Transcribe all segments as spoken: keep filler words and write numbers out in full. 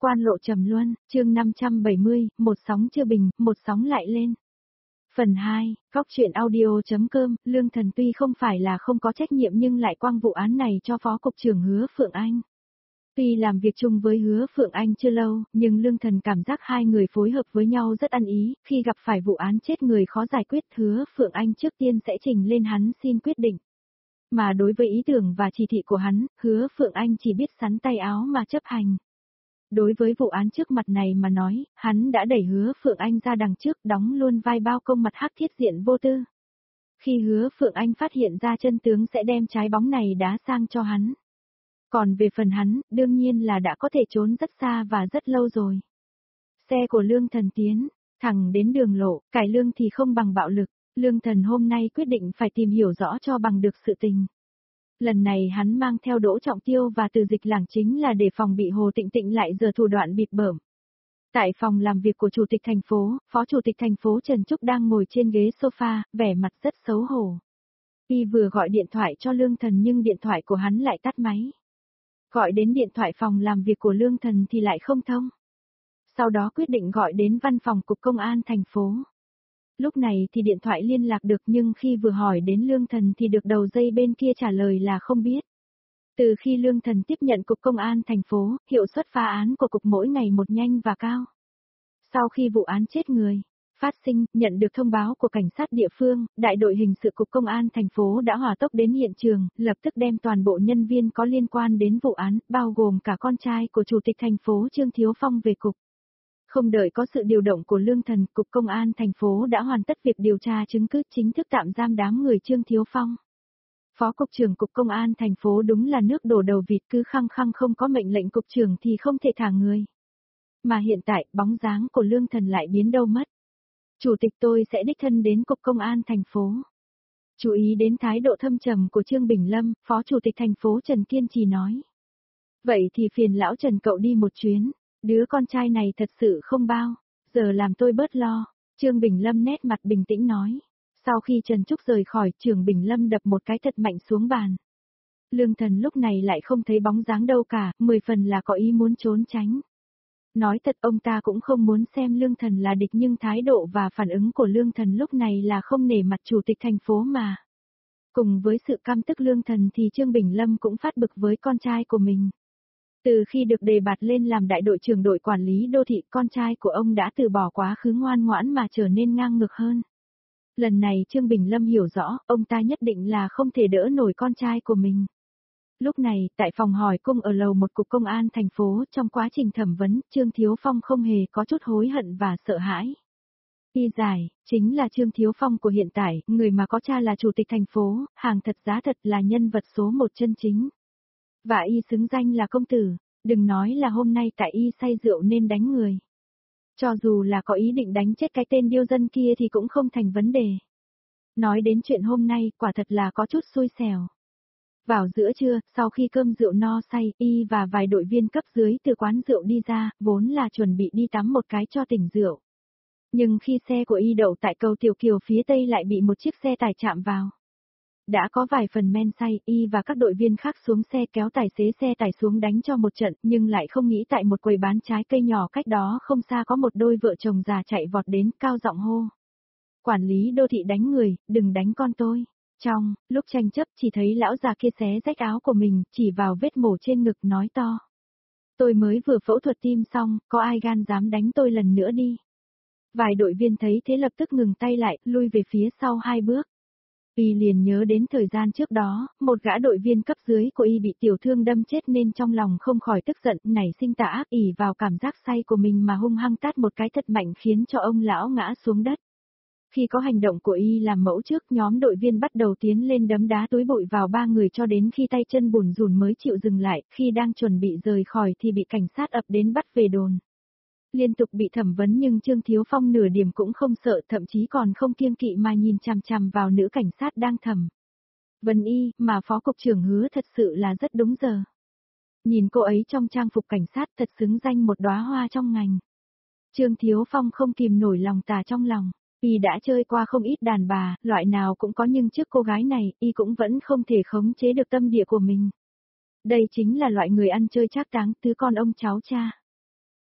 Quan lộ trầm luân, chương năm trăm bảy mươi, một sóng chưa bình, một sóng lại lên. Phần hai, góc truyện audio.com, Lương Thần tuy không phải là không có trách nhiệm nhưng lại quăng vụ án này cho Phó Cục trưởng Hứa Phượng Anh. Tuy làm việc chung với Hứa Phượng Anh chưa lâu, nhưng Lương Thần cảm giác hai người phối hợp với nhau rất ăn ý, khi gặp phải vụ án chết người khó giải quyết Hứa Phượng Anh trước tiên sẽ trình lên hắn xin quyết định. Mà đối với ý tưởng và chỉ thị của hắn, Hứa Phượng Anh chỉ biết sắn tay áo mà chấp hành. Đối với vụ án trước mặt này mà nói, hắn đã đẩy Hứa Phượng Anh ra đằng trước đóng luôn vai bao công mặt hắc thiết diện vô tư. Khi Hứa Phượng Anh phát hiện ra chân tướng sẽ đem trái bóng này đá sang cho hắn. Còn về phần hắn, đương nhiên là đã có thể trốn rất xa và rất lâu rồi. Xe của Lương Thần tiến, thẳng đến đường lộ, cải lương thì không bằng bạo lực, Lương Thần hôm nay quyết định phải tìm hiểu rõ cho bằng được sự tình. Lần này hắn mang theo Đỗ Trọng Tiêu và Từ Dịch Lảng chính là để phòng bị Hồ Tịnh Tịnh lại giở thủ đoạn bịp bợm. Tại phòng làm việc của Chủ tịch thành phố, Phó Chủ tịch thành phố Trần Trúc đang ngồi trên ghế sofa, vẻ mặt rất xấu hổ. Y vừa gọi điện thoại cho Lương Thần nhưng điện thoại của hắn lại tắt máy. Gọi đến điện thoại phòng làm việc của Lương Thần thì lại không thông. Sau đó quyết định gọi đến văn phòng Cục Công an thành phố. Lúc này thì điện thoại liên lạc được nhưng khi vừa hỏi đến Lương Thần thì được đầu dây bên kia trả lời là không biết. Từ khi Lương Thần tiếp nhận Cục Công an thành phố, hiệu suất phá án của Cục mỗi ngày một nhanh và cao. Sau khi vụ án chết người phát sinh, nhận được thông báo của cảnh sát địa phương, đại đội hình sự Cục Công an thành phố đã hỏa tốc đến hiện trường, lập tức đem toàn bộ nhân viên có liên quan đến vụ án, bao gồm cả con trai của Chủ tịch thành phố Trương Thiếu Phong về cục. Không đợi có sự điều động của Lương Thần, Cục Công an thành phố đã hoàn tất việc điều tra chứng cứ chính thức tạm giam đám người Trương Thiếu Phong. Phó Cục trưởng Cục Công an thành phố đúng là nước đổ đầu vịt, cứ khăng khăng không có mệnh lệnh Cục trưởng thì không thể thả người. Mà hiện tại, bóng dáng của Lương Thần lại biến đâu mất. Chủ tịch tôi sẽ đích thân đến Cục Công an thành phố. Chú ý đến thái độ thâm trầm của Trương Bình Lâm, Phó Chủ tịch thành phố Trần kiên trì nói. Vậy thì phiền lão Trần cậu đi một chuyến. Đứa con trai này thật sự không bao, giờ làm tôi bớt lo, Trương Bình Lâm nét mặt bình tĩnh nói. Sau khi Trần Trúc rời khỏi, Trương Bình Lâm đập một cái thật mạnh xuống bàn. Lương Thần lúc này lại không thấy bóng dáng đâu cả, mười phần là có ý muốn trốn tránh. Nói thật ông ta cũng không muốn xem Lương Thần là địch nhưng thái độ và phản ứng của Lương Thần lúc này là không nể mặt Chủ tịch thành phố mà. Cùng với sự căm tức Lương Thần thì Trương Bình Lâm cũng phát bực với con trai của mình. Từ khi được đề bạt lên làm đại đội trưởng đội quản lý đô thị, con trai của ông đã từ bỏ quá khứ ngoan ngoãn mà trở nên ngang ngược hơn. Lần này Trương Bình Lâm hiểu rõ, ông ta nhất định là không thể đỡ nổi con trai của mình. Lúc này, tại phòng hỏi cung ở lầu một Cục Công an thành phố, trong quá trình thẩm vấn, Trương Thiếu Phong không hề có chút hối hận và sợ hãi. Y giải, chính là Trương Thiếu Phong của hiện tại, người mà có cha là Chủ tịch thành phố, hàng thật giá thật là nhân vật số một chân chính. Và y xứng danh là công tử, đừng nói là hôm nay tại y say rượu nên đánh người. Cho dù là có ý định đánh chết cái tên điêu dân kia thì cũng không thành vấn đề. Nói đến chuyện hôm nay, quả thật là có chút xui xẻo. Vào giữa trưa, sau khi cơm rượu no say, y và vài đội viên cấp dưới từ quán rượu đi ra, vốn là chuẩn bị đi tắm một cái cho tỉnh rượu. Nhưng khi xe của y đậu tại cầu Tiểu Kiều phía tây lại bị một chiếc xe tải chạm vào. Đã có vài phần men say, y và các đội viên khác xuống xe kéo tài xế xe tải xuống đánh cho một trận, nhưng lại không nghĩ tại một quầy bán trái cây nhỏ cách đó không xa có một đôi vợ chồng già chạy vọt đến, cao giọng hô. Quản lý đô thị đánh người, đừng đánh con tôi. Trong lúc tranh chấp chỉ thấy lão già kia xé rách áo của mình, chỉ vào vết mổ trên ngực nói to. Tôi mới vừa phẫu thuật tim xong, có ai gan dám đánh tôi lần nữa đi. Vài đội viên thấy thế lập tức ngừng tay lại, lui về phía sau hai bước. Y liền nhớ đến thời gian trước đó, một gã đội viên cấp dưới của y bị tiểu thương đâm chết nên trong lòng không khỏi tức giận, nảy sinh tà ác ỉ vào cảm giác say của mình mà hung hăng tát một cái thật mạnh khiến cho ông lão ngã xuống đất. Khi có hành động của y làm mẫu trước, nhóm đội viên bắt đầu tiến lên đấm đá túi bụi vào ba người cho đến khi tay chân bủn rủn mới chịu dừng lại, khi đang chuẩn bị rời khỏi thì bị cảnh sát ập đến bắt về đồn. Liên tục bị thẩm vấn nhưng Trương Thiếu Phong nửa điểm cũng không sợ, thậm chí còn không kiêng kỵ mà nhìn chằm chằm vào nữ cảnh sát đang thẩm vấn y, mà Phó Cục trưởng Hứa thật sự là rất đúng giờ. Nhìn cô ấy trong trang phục cảnh sát thật xứng danh một đóa hoa trong ngành. Trương Thiếu Phong không kìm nổi lòng tà trong lòng, y đã chơi qua không ít đàn bà, loại nào cũng có nhưng trước cô gái này, y cũng vẫn không thể khống chế được tâm địa của mình. Đây chính là loại người ăn chơi trác táng, tứ con ông cháu cha.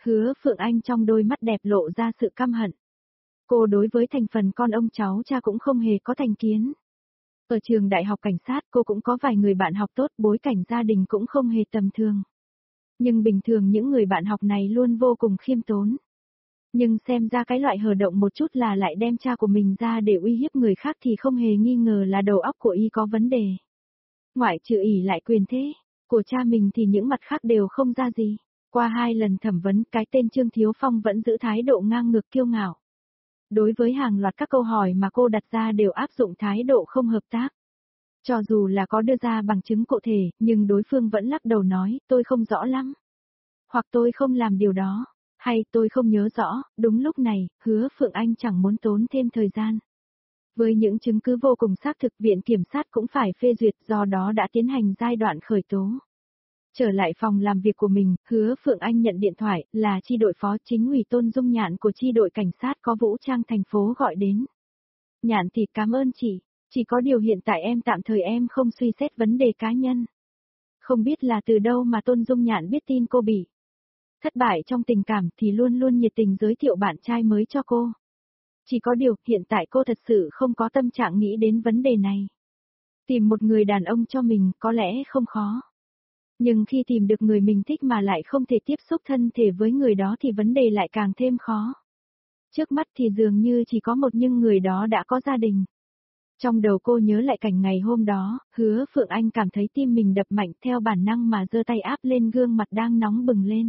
Hứa Phượng Anh trong đôi mắt đẹp lộ ra sự căm hận. Cô đối với thành phần con ông cháu cha cũng không hề có thành kiến. Ở trường đại học cảnh sát cô cũng có vài người bạn học tốt, bối cảnh gia đình cũng không hề tầm thường. Nhưng bình thường những người bạn học này luôn vô cùng khiêm tốn. Nhưng xem ra cái loại hở động một chút là lại đem cha của mình ra để uy hiếp người khác thì không hề nghi ngờ là đầu óc của y có vấn đề. Ngoại trừ ỷ lại quyền thế của cha mình thì những mặt khác đều không ra gì. Qua hai lần thẩm vấn, cái tên Trương Thiếu Phong vẫn giữ thái độ ngang ngược kiêu ngạo. Đối với hàng loạt các câu hỏi mà cô đặt ra đều áp dụng thái độ không hợp tác. Cho dù là có đưa ra bằng chứng cụ thể, nhưng đối phương vẫn lắc đầu nói, tôi không rõ lắm. Hoặc tôi không làm điều đó, hay tôi không nhớ rõ. Đúng lúc này, Hứa Phượng Anh chẳng muốn tốn thêm thời gian. Với những chứng cứ vô cùng xác thực, viện kiểm sát cũng phải phê duyệt, do đó đã tiến hành giai đoạn khởi tố. Trở lại phòng làm việc của mình, Hứa Phượng Anh nhận điện thoại, là chi đội phó chính ủy Tôn Dung Nhạn của chi đội cảnh sát có vũ trang thành phố gọi đến. Nhạn thì cảm ơn chị, chỉ có điều hiện tại em tạm thời em không suy xét vấn đề cá nhân. Không biết là từ đâu mà Tôn Dung Nhạn biết tin cô bị thất bại trong tình cảm thì luôn luôn nhiệt tình giới thiệu bạn trai mới cho cô. Chỉ có điều, hiện tại cô thật sự không có tâm trạng nghĩ đến vấn đề này. Tìm một người đàn ông cho mình có lẽ không khó. Nhưng khi tìm được người mình thích mà lại không thể tiếp xúc thân thể với người đó thì vấn đề lại càng thêm khó. Trước mắt thì dường như chỉ có một nhưng người đó đã có gia đình. Trong đầu cô nhớ lại cảnh ngày hôm đó, Hứa Phượng Anh cảm thấy tim mình đập mạnh, theo bản năng mà giơ tay áp lên gương mặt đang nóng bừng lên.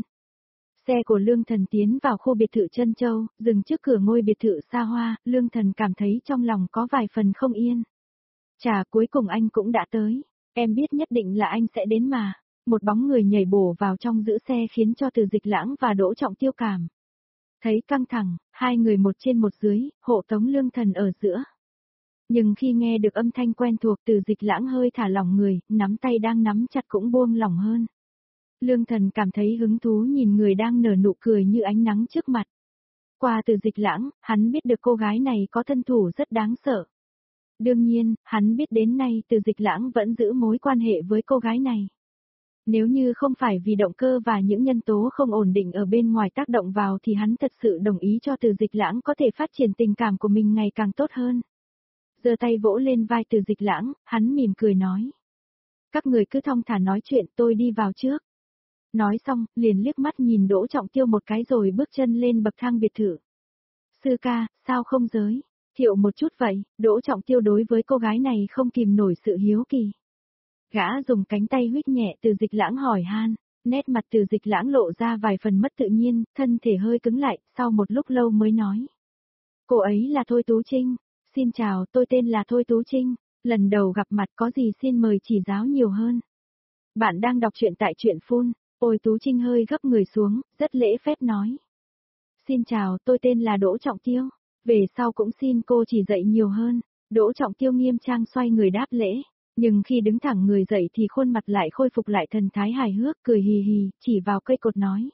Xe của Lương Thần tiến vào khu biệt thự Trân Châu, dừng trước cửa ngôi biệt thự xa hoa, Lương Thần cảm thấy trong lòng có vài phần không yên. Chà, cuối cùng anh cũng đã tới. Em biết nhất định là anh sẽ đến mà. Một bóng người nhảy bổ vào trong giữ xe khiến cho Từ Dịch Lãng và Đỗ Trọng Tiêu cảm thấy căng thẳng, hai người một trên một dưới, hộ tống Lương Thần ở giữa. Nhưng khi nghe được âm thanh quen thuộc, Từ Dịch Lãng hơi thả lỏng người, nắm tay đang nắm chặt cũng buông lỏng hơn. Lương Thần cảm thấy hứng thú nhìn người đang nở nụ cười như ánh nắng trước mặt. Qua Từ Dịch Lãng, hắn biết được cô gái này có thân thủ rất đáng sợ. Đương nhiên, hắn biết đến nay Từ Dịch Lãng vẫn giữ mối quan hệ với cô gái này. Nếu như không phải vì động cơ và những nhân tố không ổn định ở bên ngoài tác động vào thì hắn thật sự đồng ý cho Từ Dịch Lãng có thể phát triển tình cảm của mình ngày càng tốt hơn. Giơ tay vỗ lên vai Từ Dịch Lãng, hắn mỉm cười nói. Các người cứ thong thả nói chuyện, tôi đi vào trước. Nói xong, liền liếc mắt nhìn Đỗ Trọng Tiêu một cái rồi bước chân lên bậc thang biệt thự. Sư ca, sao không giới thiệu một chút vậy? Đỗ Trọng Tiêu đối với cô gái này không kìm nổi sự hiếu kỳ. Gã dùng cánh tay huých nhẹ Từ Dịch Lãng hỏi han, nét mặt Từ Dịch Lãng lộ ra vài phần mất tự nhiên, thân thể hơi cứng lại, sau một lúc lâu mới nói. Cô ấy là Thôi Tú Trinh. Xin chào, tôi tên là Thôi Tú Trinh. Lần đầu gặp mặt có gì xin mời chỉ giáo nhiều hơn. Bạn đang đọc truyện tại truyện phun. Ôi Tú Trinh hơi gấp người xuống, rất lễ phép nói. Xin chào, tôi tên là Đỗ Trọng Tiêu. Về sau cũng xin cô chỉ dạy nhiều hơn. Đỗ Trọng Tiêu nghiêm trang xoay người đáp lễ. Nhưng khi đứng thẳng người dậy thì khuôn mặt lại khôi phục lại thần thái hài hước, cười hì hì, chỉ vào cây cột nói.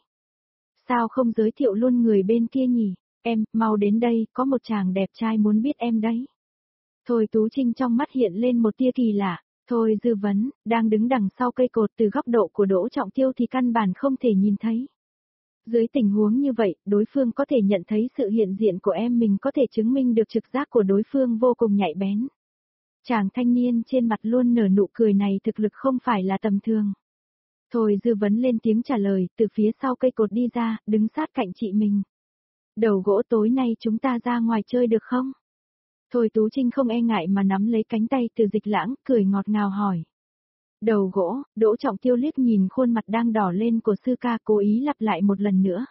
Sao không giới thiệu luôn người bên kia nhỉ? Em, mau đến đây, có một chàng đẹp trai muốn biết em đấy. Thôi Tú Trinh trong mắt hiện lên một tia kỳ lạ. Thôi Dư Vấn, đang đứng đằng sau cây cột từ góc độ của Đỗ Trọng Tiêu thì căn bản không thể nhìn thấy. Dưới tình huống như vậy, đối phương có thể nhận thấy sự hiện diện của em mình có thể chứng minh được trực giác của đối phương vô cùng nhạy bén. Chàng thanh niên trên mặt luôn nở nụ cười này thực lực không phải là tầm thường. Thôi Dư Vấn lên tiếng trả lời, từ phía sau cây cột đi ra, đứng sát cạnh chị mình. Đầu gỗ tối nay chúng ta ra ngoài chơi được không? Thôi Tú Trinh không e ngại mà nắm lấy cánh tay Từ Dịch Lãng, cười ngọt ngào hỏi. Đầu gỗ, Đỗ Trọng Tiêu liếc nhìn khuôn mặt đang đỏ lên của sư ca cố ý lặp lại một lần nữa.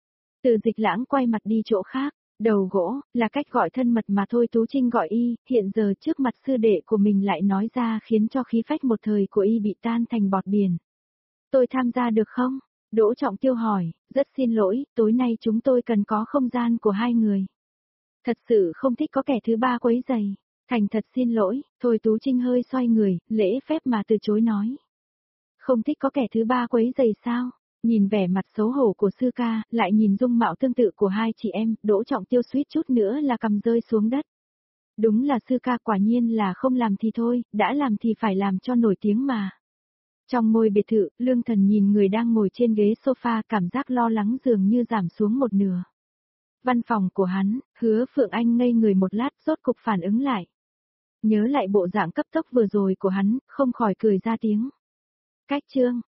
Từ Dịch Lãng quay mặt đi chỗ khác, đầu gỗ, là cách gọi thân mật mà Thôi Tú Trinh gọi y, hiện giờ trước mặt sư đệ của mình lại nói ra khiến cho khí phách một thời của y bị tan thành bọt biển. Tôi tham gia được không? Đỗ Trọng Tiêu hỏi, rất xin lỗi, tối nay chúng tôi cần có không gian của hai người. Thật sự không thích có kẻ thứ ba quấy rầy. Thành thật xin lỗi, Thôi Tú Trinh hơi xoay người, lễ phép mà từ chối nói. Không thích có kẻ thứ ba quấy rầy sao? Nhìn vẻ mặt xấu hổ của sư ca, lại nhìn dung mạo tương tự của hai chị em, Đỗ Trọng Tiêu suýt chút nữa là cầm rơi xuống đất. Đúng là sư ca quả nhiên là không làm thì thôi, đã làm thì phải làm cho nổi tiếng mà. Trong ngôi biệt thự, Lương Thần nhìn người đang ngồi trên ghế sofa, cảm giác lo lắng dường như giảm xuống một nửa. Văn phòng của hắn, Hứa Phượng Anh ngây người một lát, rốt cục phản ứng lại. Nhớ lại bộ dạng cấp tốc vừa rồi của hắn, không khỏi cười ra tiếng. Cách chương,